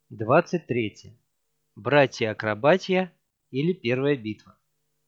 23. Братья-акробатия или первая битва.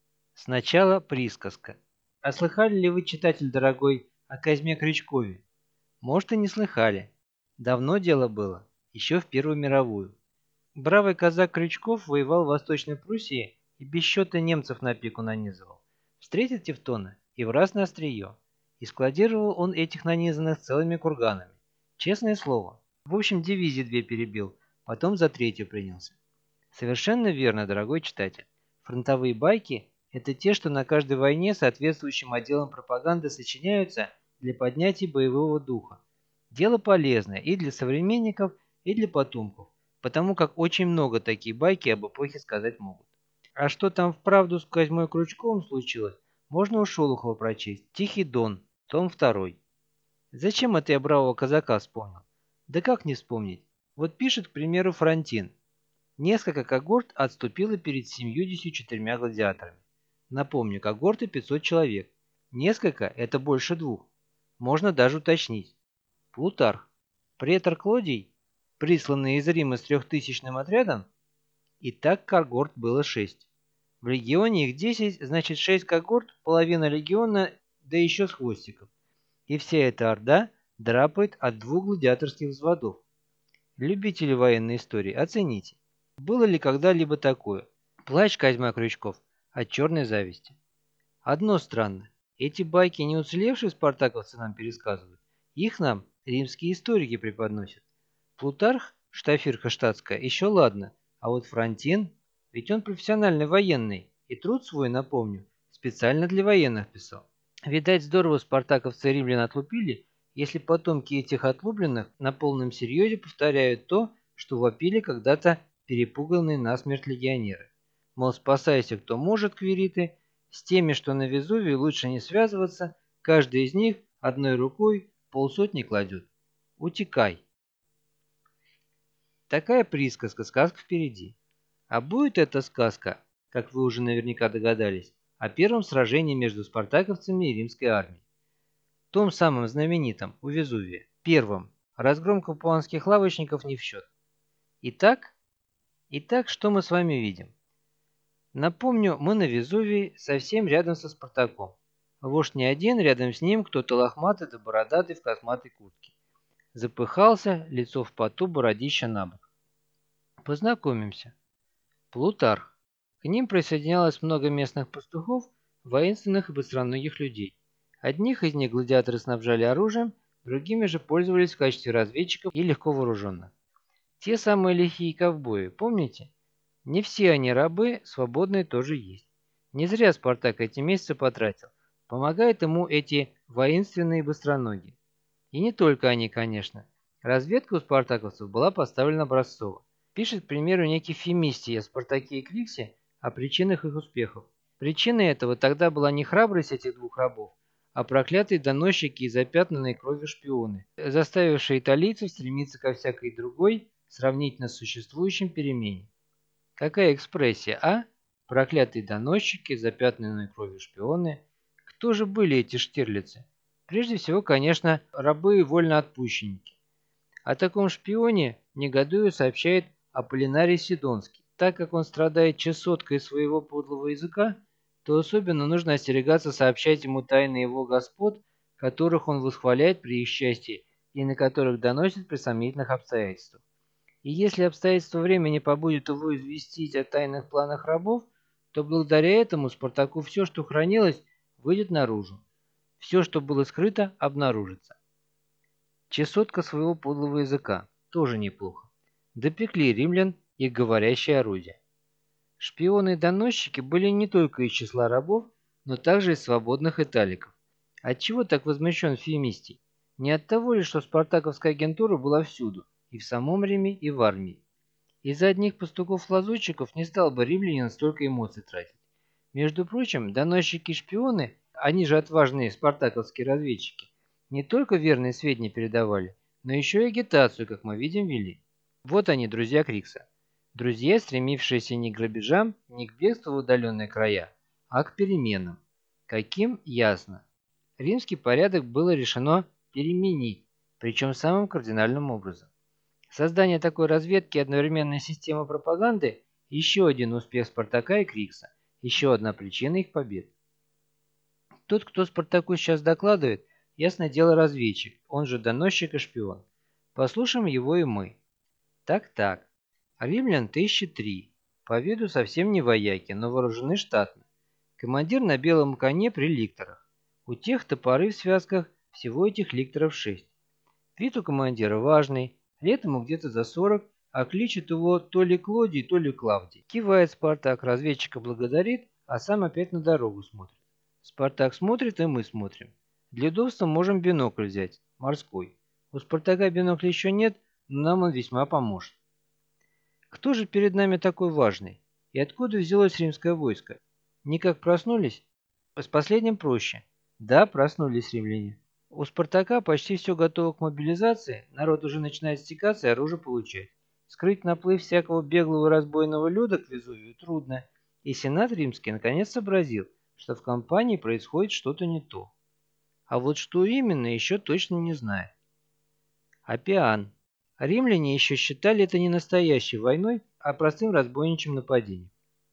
Сначала присказка. А слыхали ли вы, читатель дорогой, о Козьме Крючкове? Может, и не слыхали. Давно дело было, еще в Первую мировую. Бравый казак Крючков воевал в Восточной Пруссии и без счета немцев на пику нанизывал. Встретит тевтона и в раз на острие. И складировал он этих нанизанных целыми курганами. Честное слово. В общем, дивизии две перебил, потом за третью принялся. Совершенно верно, дорогой читатель. Фронтовые байки – это те, что на каждой войне соответствующим отделом пропаганды сочиняются для поднятия боевого духа. Дело полезное и для современников, и для потомков, потому как очень много такие байки об эпохе сказать могут. А что там вправду с Козьмой Крючковым случилось, можно у Шолохова прочесть. «Тихий Дон», том 2. Зачем это я бравого казака вспомнил? Да как не вспомнить? Вот пишет, к примеру, Фронтин. Несколько когорт отступило перед 74 гладиаторами. Напомню, когорты 500 человек. Несколько – это больше двух. Можно даже уточнить. Плутарх. Претор Клодий, присланный из Рима с 3000-ным отрядом, и так когорт было 6. В легионе их 10, значит 6 когорт, половина легиона, да еще с хвостиком. И вся эта орда драпает от 2 гладиаторских взводов. Любители военной истории, оцените. Было ли когда-либо такое? Плач Козьма Крючков от черной зависти. Одно странно. Эти байки не уцелевшие спартаковцы нам пересказывают. Их нам римские историки преподносят. Плутарх, штафирка штатская, еще ладно. А вот Фронтин, ведь он профессиональный военный. И труд свой, напомню, специально для военных писал. Видать, здорово спартаковцы римлян отлупили, если потомки этих отлупленных на полном серьезе повторяют то, что вопили когда-то перепуганные насмерть легионеры. Мол, спасайся, кто может, квириты, с теми, что на Везувии, лучше не связываться, каждый из них одной рукой полсотни кладет. Утекай. Такая присказка, сказка впереди. А будет эта сказка, как вы уже наверняка догадались, о первом сражении между спартаковцами и римской армией. Том самом знаменитом, у Везувия. Первом. Разгром капуанских лавочников не в счет. Итак, что мы с вами видим? Напомню, мы на Везувии совсем рядом со Спартаком. Вождь не один, рядом с ним кто-то лохматый да бородатый в косматой куртке. Запыхался, лицо в поту, бородища набок. Познакомимся. Плутарх. К ним присоединялось много местных пастухов, воинственных и быстроногих людей. Одних из них гладиаторы снабжали оружием, другими же пользовались в качестве разведчиков и легко вооруженных. Те самые лихие ковбои, помните? Не все они рабы, свободные тоже есть. Не зря Спартак эти месяцы потратил. Помогают ему эти воинственные быстроногие. И не только они, конечно. Разведка у спартаковцев была поставлена образцово. Пишет, к примеру, некий Фемистий о Спартаке и Криксе о причинах их успехов. Причиной этого тогда была не храбрость этих двух рабов, а проклятые доносчики и запятнанные кровью шпионы, заставившие италийцев стремиться ко всякой другой, сравнительно с существующим перемене. Какая экспрессия, а? Проклятые доносчики, запятнанные кровью шпионы. Кто же были эти штирлицы? Прежде всего, конечно, рабы и вольноотпущенники. О таком шпионе негодуя сообщает Аполлинарий Сидонский. Так как он страдает чесоткой своего подлого языка, то особенно нужно остерегаться сообщать ему тайны его господ, которых он восхваляет при их счастье и на которых доносит при сомнительных обстоятельствах. И если обстоятельства времени побудет его известить о тайных планах рабов, то благодаря этому Спартаку все, что хранилось, выйдет наружу. Все, что было скрыто, обнаружится. Чесотка своего подлого языка. Тоже неплохо. Допекли римлян их говорящее орудие. Шпионы и доносчики были не только из числа рабов, но также из свободных италиков. Отчего так возмущен Фемистий? Не от того ли, что спартаковская агентура была всюду, и в самом Риме, и в армии. Из-за одних пастухов-лазутчиков не стал бы римлянин столько эмоций тратить. Между прочим, доносчики и шпионы, они же отважные спартаковские разведчики, не только верные сведения передавали, но еще и агитацию, как мы видим, вели. Вот они, друзья Крикса. Друзья, стремившиеся не к грабежам, не к бегству в удаленные края, а к переменам. Каким? Ясно. Римский порядок было решено переменить, причем самым кардинальным образом. Создание такой разведки и одновременной системы пропаганды – еще один успех Спартака и Крикса, еще одна причина их побед. Тот, кто Спартаку сейчас докладывает, ясное дело разведчик, он же доносчик и шпион. Послушаем его и мы. Так. Римлян 1003. По виду совсем не вояки, но вооружены штатно. Командир на белом коне при ликторах. У тех топоры в связках, всего этих ликторов 6. Вид у командира важный, лет ему где-то за 40, а кличет его то ли Клодий, то ли Клавдий. Кивает Спартак, разведчика благодарит, а сам опять на дорогу смотрит. Спартак смотрит, и мы смотрим. Для удобства можем бинокль взять, морской. У Спартака бинокля еще нет, но нам он весьма поможет. Кто же перед нами такой важный? И откуда взялось римское войско? Никак проснулись? С последним проще. Да, проснулись римляне. У Спартака почти все готово к мобилизации, народ уже начинает стекаться и оружие получать. Скрыть наплыв всякого беглого разбойного люда к Везувию трудно, и Сенат римский наконец сообразил, что в кампании происходит что-то не то. А вот что именно, еще точно не знает. Аппиан. Римляне еще считали это не настоящей войной, а простым разбойничьим нападением.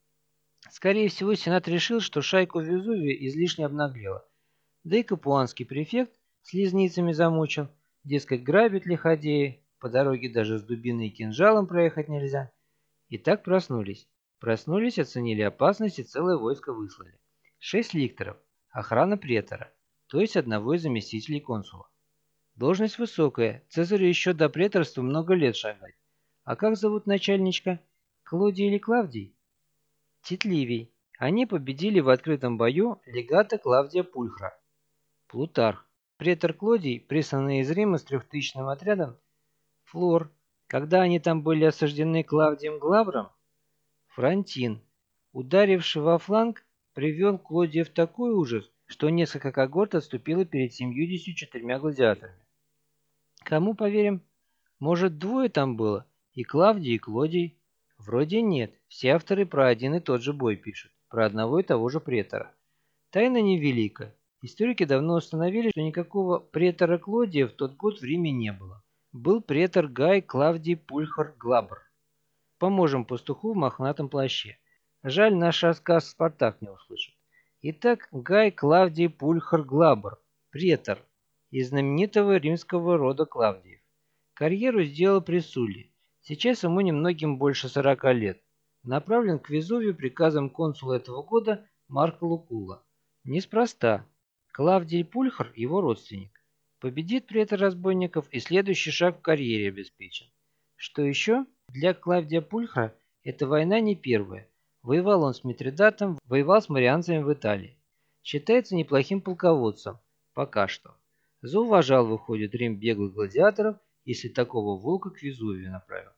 Скорее всего, Сенат решил, что шайку Везувия излишне обнаглела. Да и капуанский префект слизницами замучил, дескать, грабят лиходеи, по дороге даже с дубиной и кинжалом проехать нельзя. И так проснулись. Проснулись, оценили опасность и целое войско выслали. 6 ликторов, охрана претора, то есть одного из заместителей консула. Должность высокая, Цезарю еще до преторства много лет шагать. А как зовут начальничка? Клодий или Клавдий? Тит Ливий. Они победили в открытом бою легата Клавдия Пульхра. Плутарх. Претор Клодий, присланный из Рима с 3000-ным отрядом. Флор. Когда они там были осаждены Клавдием Глабром. Фронтин. Ударивший во фланг, привел Клодия в такой ужас, что несколько когорт отступило перед 74 гладиаторами. Кому поверим? Может, двое там было? И Клавдий, и Клодий? Вроде нет. Все авторы про один и тот же бой пишут. Про одного и того же претора. Тайна невелика. Историки давно установили, что никакого претора Клодия в тот год в Риме не было. Был претор Гай Клавдий Пульхар Глабр. Поможем пастуху в мохнатом плаще. Жаль, наш рассказ Спартак не услышит. Итак, Гай Клавдий Пульхар Глабр, претор из знаменитого римского рода Клавдиев. Карьеру сделал при Сулле. Сейчас ему немногим больше 40 лет. Направлен к Везувию приказом консула этого года Марка Лукула. Неспроста. Клавдий Пульхар – его родственник. Победит претор разбойников, и следующий шаг в карьере обеспечен. Что еще? Для Клавдия Пульхра эта война не первая. Воевал он с Митридатом, воевал с марианцами в Италии. Считается неплохим полководцем. Пока что. Зауважал, выходит, Рим беглых гладиаторов, если такого волка к Везувию направил.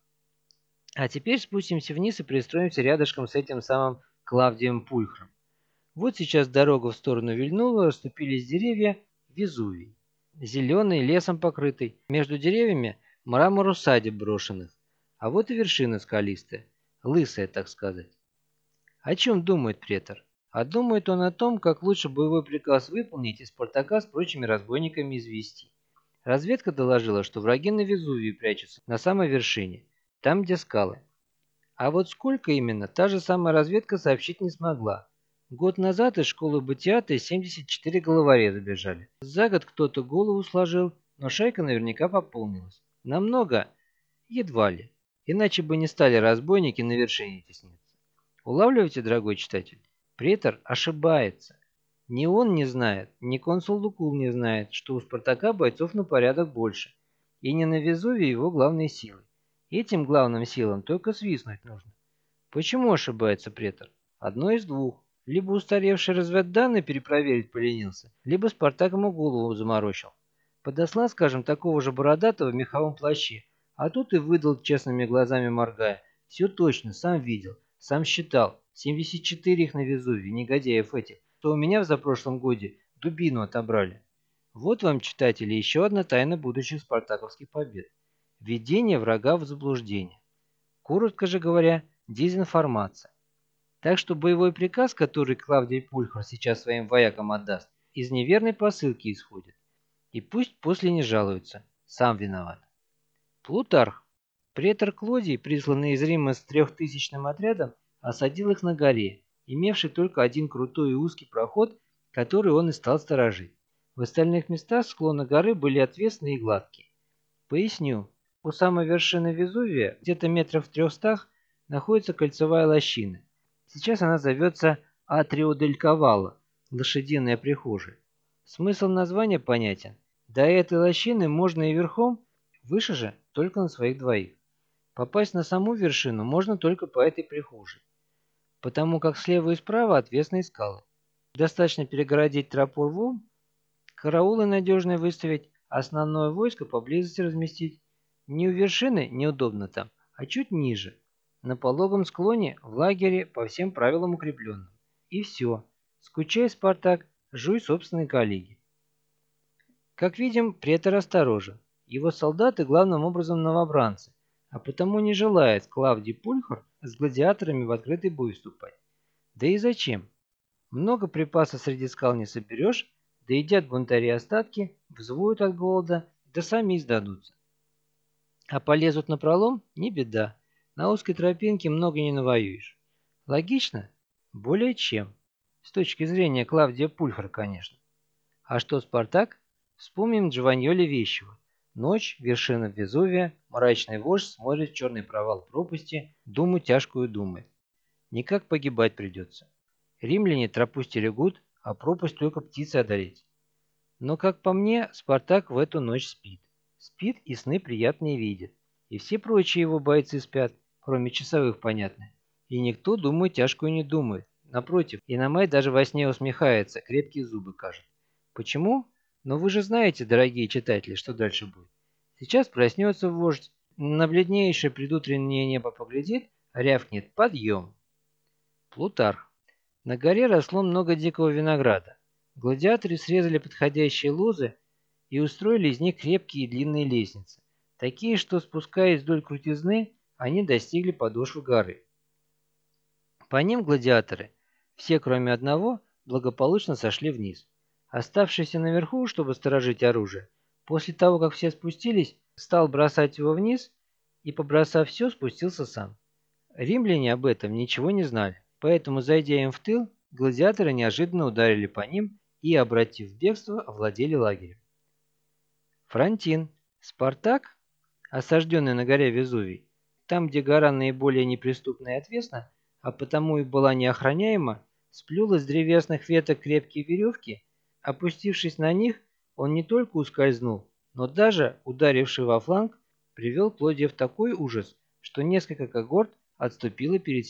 А теперь спустимся вниз и пристроимся рядышком с этим самым Клавдием Пульхром. Вот сейчас дорога в сторону вильнула, расступились деревья, Везувий. Зеленый, лесом покрытый. Между деревьями мрамор усадеб брошенных. А вот и вершина скалистая. Лысая, так сказать. О чем думает претор? А думает он о том, как лучше боевой приказ выполнить и Спартака с прочими разбойниками извести. Разведка доложила, что враги на Везувии прячутся, на самой вершине, там, где скалы. А вот сколько именно, та же самая разведка сообщить не смогла. Год назад из школы Батиата 74 головореза бежали. За год кто-то голову сложил, но шайка наверняка пополнилась. Намного? Едва ли. Иначе бы не стали разбойники на вершине тесниться. Улавливаете, дорогой читатель? Претор ошибается. Ни он не знает, ни консул Лукул не знает, что у Спартака бойцов на порядок больше. И не на Везувии его главные силы. Этим главным силам только свистнуть нужно. Почему ошибается претор? Одно из двух. Либо устаревший разведданные перепроверить поленился, либо Спартак ему голову заморочил. Подослал, скажем, такого же бородатого в меховом плаще, а тут и выдал, честными глазами моргая. Все точно, сам видел, сам считал. 74 их на Везувии, негодяев этих, что у меня в запрошлом годе дубину отобрали. Вот вам, читатели, еще одна тайна будущих спартаковских побед. Введение врага в заблуждение. Коротко же говоря, дезинформация. Так что боевой приказ, который Клавдий Пульхар сейчас своим воякам отдаст, из неверной посылки исходит. И пусть после не жалуются. Сам виноват. Плутарх. Претор Клодий, присланный из Рима с 3000-м отрядом, осадил их на горе, имевший только один крутой и узкий проход, который он и стал сторожить. В остальных местах склоны горы были отвесные и гладкие. Поясню. У самой вершины Везувия, где-то метров в 300, находится кольцевая лощина. Сейчас она зовется Атрио дель Кавалло, лошадиная прихожая. Смысл названия понятен. До этой лощины можно и верхом, выше же только на своих двоих. Попасть на саму вершину можно только по этой прихожей, потому как слева и справа отвесные скалы. Достаточно перегородить тропу рвом, караулы надежные выставить, основное войско поблизости разместить. Не у вершины неудобно там, а чуть ниже, на пологом склоне в лагере по всем правилам укрепленном. И все. Скучай, Спартак, жуй собственные коллеги. Как видим, претор осторожен. Его солдаты главным образом новобранцы, а потому не желает Клавдий Пульхр с гладиаторами в открытый бой вступать. Да и зачем? Много припасов среди скал не соберешь, да едят бунтари остатки, взвоют от голода, да сами и сдадутся. А полезут напролом – не беда. На узкой тропинке много не навоюешь. Логично? Более чем. С точки зрения Клавдия Пульхра, конечно. А что Спартак? Вспомним Джованьоли Вещего. Ночь, вершина Везувия, мрачный вождь смотрит в черный провал пропасти, думу тяжкую думает. Никак погибать придется. Римляне тропу стерегут, а пропасть только птицы одолеть. Но, как по мне, Спартак в эту ночь спит. Спит и сны приятные видит. И все прочие его бойцы спят, кроме часовых, понятно. И никто думу тяжкую не думает. Напротив, Иномай даже во сне усмехается, крепкие зубы кажет. Почему? Но вы же знаете, дорогие читатели, что дальше будет. Сейчас проснется вождь, на бледнейшее предутреннее небо поглядит, рявкнет «Подъем!». Плутарх. На горе росло много дикого винограда. Гладиаторы срезали подходящие лозы и устроили из них крепкие и длинные лестницы, такие, что, спускаясь вдоль крутизны, они достигли подошвы горы. По ним гладиаторы, все кроме одного, благополучно сошли вниз. Оставшийся наверху, чтобы сторожить оружие, после того, как все спустились, стал бросать его вниз и, побросав все, спустился сам. Римляне об этом ничего не знали, поэтому, зайдя им в тыл, гладиаторы неожиданно ударили по ним и, обратив в бегство, овладели лагерем. Фронтин. Спартак, осажденный на горе Везувий, там, где гора наиболее неприступна и отвесна, а потому и была неохраняема, сплюл из древесных веток крепкие веревки. Опустившись на них, он не только ускользнул, но даже, ударивший во фланг, привел Клодия в такой ужас, что несколько когорт отступило перед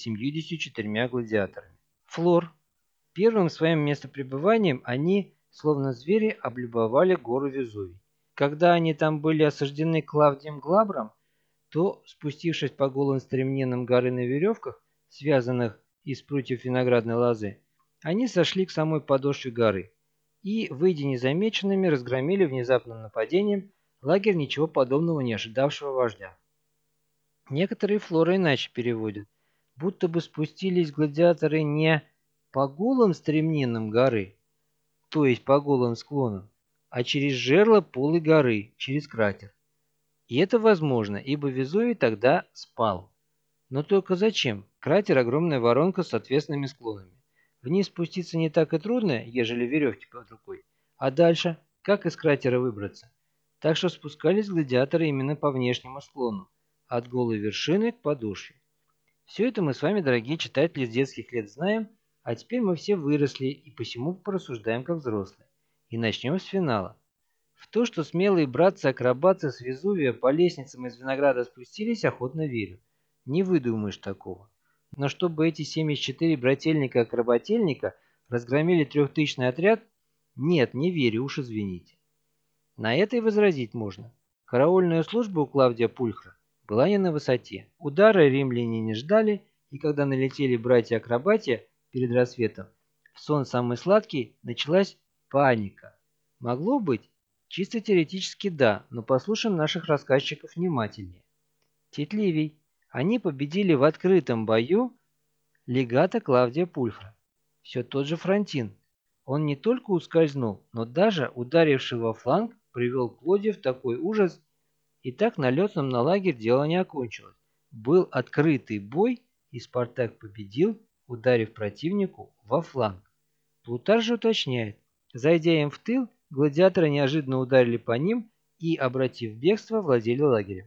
74 гладиаторами. Флор. Первым своим местопребыванием они, словно звери, облюбовали гору Везувий. Когда они там были осаждены Клавдием Глабром, то, спустившись по голым стремнинам горы на веревках, связанных из прутьев виноградной лозы, они сошли к самой подошве горы и, выйдя незамеченными, разгромили внезапным нападением лагерь ничего подобного не ожидавшего вождя. Некоторые флоры иначе переводят, будто бы спустились гладиаторы не по голым стремнинам горы, то есть по голым склонам, а через жерло полой горы, через кратер. И это возможно, ибо Везувий тогда спал. Но только зачем? Кратер – огромная воронка с отвесными склонами. Вниз спуститься не так и трудно, ежели веревки под рукой. А дальше? Как из кратера выбраться? Так что спускались гладиаторы именно по внешнему склону, от голой вершины к подошве. Все это мы с вами, дорогие читатели, с детских лет знаем, а теперь мы все выросли и посему порассуждаем как взрослые. И начнем с финала. В то, что смелые братцы-акробаты с Везувия по лестницам из винограда спустились, охотно верю. Не выдумаешь такого. Но чтобы эти 74 брательника-акробательника разгромили 3000-й отряд, нет, не верю, уж извините. На это и возразить можно. Караульная служба у Клавдия Пульхра была не на высоте. Удары римляне не ждали, и когда налетели братья-акробатия перед рассветом, в сон самый сладкий началась паника. Могло быть? Чисто теоретически да, но послушаем наших рассказчиков внимательнее. Тит Ливий. Они победили в открытом бою легата Клавдия Пульхра. Все тот же Фронтин. Он не только ускользнул, но даже, ударивший во фланг, привел Клодия в такой ужас, Итак, налетом на лагерь дело не окончилось. Был открытый бой, и Спартак победил, ударив противнику во фланг. Плутарх же уточняет: зайдя им в тыл, гладиаторы неожиданно ударили по ним и, обратив бегство, владели лагерем.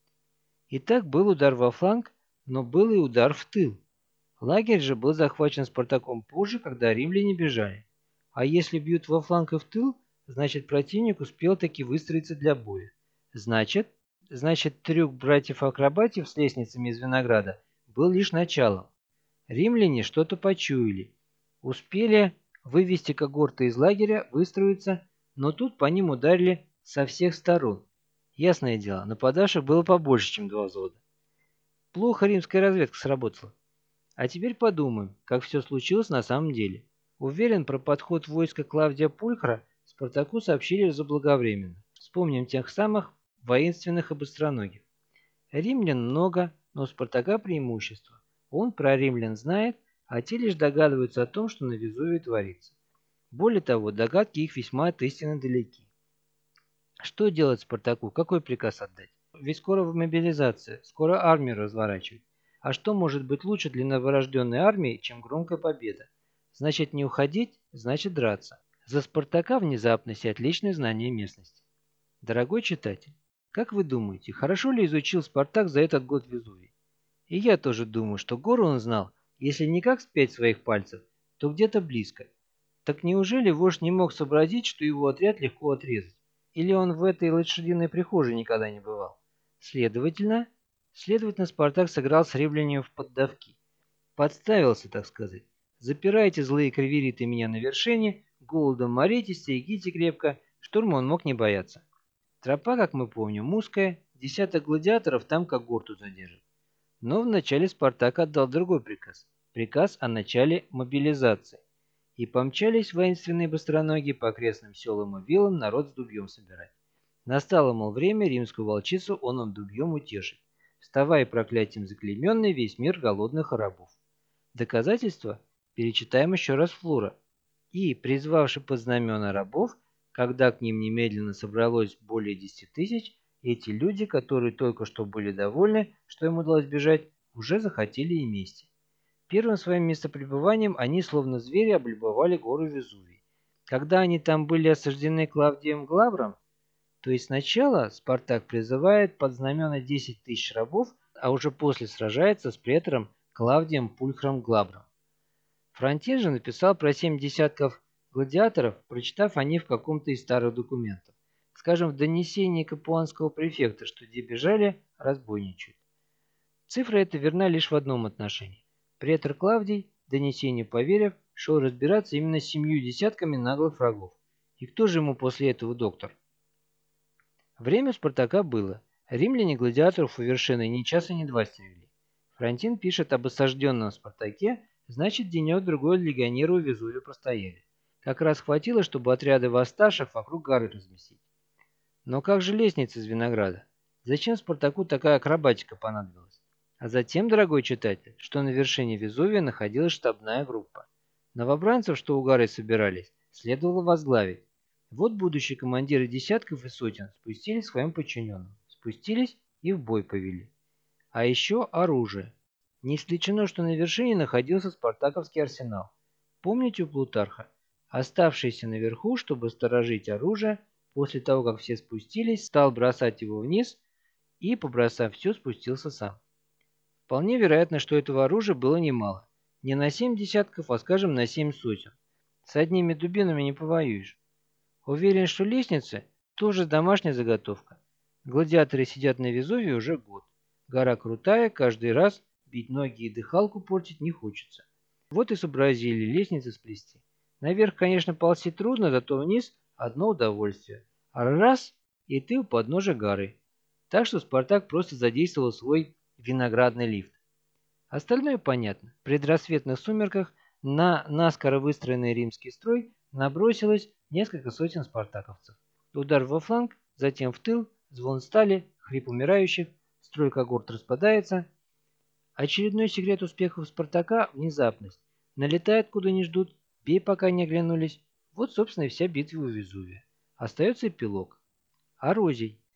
Итак, был удар во фланг, но был и удар в тыл. Лагерь же был захвачен Спартаком позже, когда римляне бежали. А если бьют во фланг и в тыл, значит противник успел таки выстроиться для боя. Значит, трюк братьев-акробатов с лестницами из винограда был лишь началом. Римляне что-то почуяли. Успели вывести когорты из лагеря, выстроиться, но тут по ним ударили со всех сторон. Ясное дело, нападавших было побольше, чем 2 взвода. Плохо римская разведка сработала. А теперь подумаем, как все случилось на самом деле. Уверен, про подход войска Клавдия Пульхра Спартаку сообщили заблаговременно. Вспомним тех самых воинственных и быстроногих. Римлян много, но у Спартака преимущество. Он про римлян знает, а те лишь догадываются о том, что на Везувии творится. Более того, догадки их весьма от истины далеки. Что делать Спартаку? Какой приказ отдать? Ведь скоро мобилизация, скоро армию разворачивать. А что может быть лучше для новорожденной армии, чем громкая победа? Значит, не уходить, значит драться. За Спартака внезапность и отличное знание местности. Дорогой читатель, как вы думаете, хорошо ли изучил Спартак за этот год Везувий? И я тоже думаю, что гору он знал, если не как с 5 своих пальцев, то где-то близко. Так неужели вождь не мог сообразить, что его отряд легко отрезать? Или он в этой лошадиной прихожей никогда не бывал? Следовательно, Спартак сыграл с римлянами в поддавки. Подставился, так сказать. Запирайте, злые кривериты, меня на вершине, голодом моритесь, стерегите крепко, штурма он мог не бояться. Тропа, как мы помним, узкая, десяток гладиаторов там как горту задержит. Но вначале Спартак отдал другой приказ. Приказ о начале мобилизации. И помчались воинственные быстроногие по окрестным селам и вилам народ с дубьем собирать. Настало, мол, время римскую волчицу оном дубьем утешить. Вставай, проклятием заклейменный, весь мир голодных и рабов. Доказательства перечитаем еще раз Флора. И, призвавши под знамена рабов, когда к ним немедленно собралось более 10 тысяч, эти люди, которые только что были довольны, что им удалось бежать, уже захотели и мести. Первым своим местопребыванием они, словно звери, облюбовали гору Везувий. Когда они там были осаждены Клавдием Глабром, то есть сначала Спартак призывает под знамена 10 тысяч рабов, а уже после сражается с претором Клавдием Пульхром Глабром. Фронтир же написал про 7 десятков гладиаторов, прочитав они в каком-то из старых документов. Скажем, в донесении капуанского префекта, что где бежали, разбойничают. Цифра эта верна лишь в одном отношении. Претор Клавдий, донесению поверив, шел разбираться именно с 7 десятками наглых врагов. И кто же ему после этого доктор? Время у Спартака было. Римляне гладиаторов у вершины ни часа ни два стерегли. Фронтин пишет об осажденном Спартаке, значит, денек-другой легионеры у Везувия простояли. Как раз хватило, чтобы отряды восставших вокруг горы разместить. Но как же лестница из винограда? Зачем Спартаку такая акробатика понадобилась? А затем, дорогой читатель, что на вершине Везувия находилась штабная группа. Новобранцев, что у горы собирались, следовало возглавить. Вот будущие командиры десятков и сотен спустились к своим подчиненным. Спустились и в бой повели. А еще оружие. Не исключено, что на вершине находился спартаковский арсенал. Помните у Плутарха? Оставшийся наверху, чтобы сторожить оружие, после того, как все спустились, стал бросать его вниз и, побросав все, спустился сам. Вполне вероятно, что этого оружия было немало. Не на 7 десятков, а, скажем, на 7 сотен. С одними дубинами не повоюешь. Уверен, что лестница тоже домашняя заготовка. Гладиаторы сидят на Везувии уже год. Гора крутая, каждый раз бить ноги и дыхалку портить не хочется. Вот и сообразили лестницы сплести. Наверх, конечно, ползти трудно, зато вниз одно удовольствие. А раз, и ты у подножия горы. Так что Спартак просто задействовал свой виноградный лифт. Остальное понятно. В предрассветных сумерках на наскоро выстроенный римский строй набросилось несколько сотен спартаковцев. Удар во фланг, затем в тыл, звон стали, хрип умирающих, строй когорт распадается. Очередной секрет успехов Спартака – внезапность. Налетает, куда не ждут, бей, пока не оглянулись. Вот, собственно, и вся битва у Везувия. Остается эпилог. Орозий.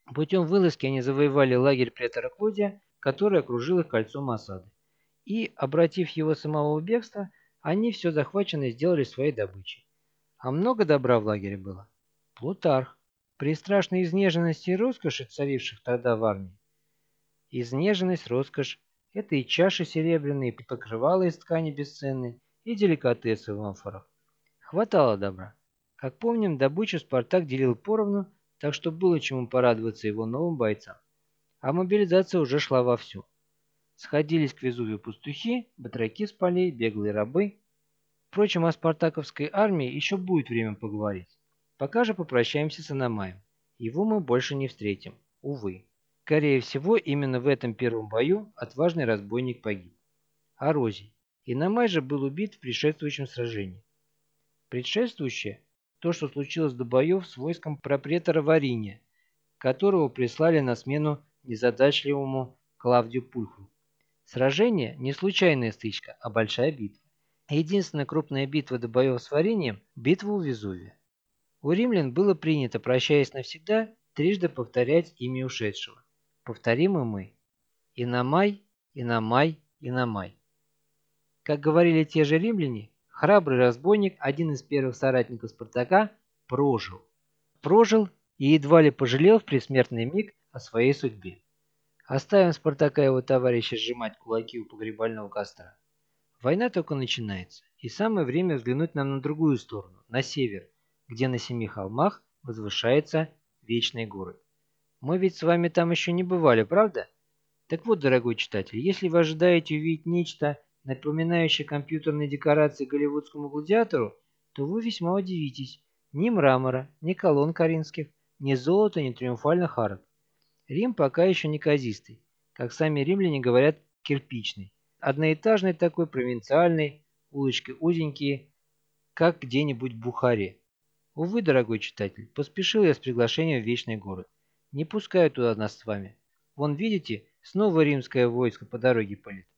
Путем вылазки они завоевали лагерь претора Клодия, который окружил их кольцом осады. И, обратив его самого в бегство, они все захваченное сделали своей добычей. А много добра в лагере было. Плутарх, при страшной изнеженности и роскоши, царивших тогда в армии. Изнеженность, роскошь — это и чаши серебряные, и покрывала из ткани бесценные, и деликатесы в амфорах. Хватало добра. Как помним, добычу Спартак делил поровну, так что было чему порадоваться его новым бойцам. А мобилизация уже шла вовсю. Сходились к Везувию пастухи, батраки с полей, беглые рабы. Впрочем, о спартаковской армии еще будет время поговорить. Пока же попрощаемся с Аномаем. Его мы больше не встретим, увы. Скорее всего, именно в этом первом бою отважный разбойник погиб. Арозий. Иномай же был убит в предшествующем сражении. Предшествующее — то, что случилось до боев с войском пропретора Вариния, которого прислали на смену незадачливому Клавдию Пульхру. Сражение — не случайная стычка, а большая битва. Единственная крупная битва до боев с Варинием — битва у Везувия. У римлян было принято, прощаясь навсегда, трижды повторять имя ушедшего. Повторим и мы. Иномай, Иномай, Иномай. Как говорили те же римляне, храбрый разбойник, один из первых соратников Спартака, прожил. Прожил и едва ли пожалел в предсмертный миг о своей судьбе. Оставим Спартака и его товарища сжимать кулаки у погребального костра. Война только начинается, и самое время взглянуть нам на другую сторону, на север, где на 7 холмах возвышается вечный город. Мы ведь с вами там еще не бывали, правда? Так вот, дорогой читатель, если вы ожидаете увидеть нечто, напоминающее компьютерные декорации голливудскому гладиатору, то вы весьма удивитесь. Ни мрамора, ни колонн коринфских, ни золота, ни триумфальных арок. Рим пока еще неказистый, как сами римляне говорят, кирпичный. Одноэтажный такой, провинциальный, улочки узенькие, как где-нибудь в Бухаре. Увы, дорогой читатель, поспешил я с приглашением в Вечный город. Не пускаю туда нас с вами. Вон, видите, снова римское войско по дороге палит.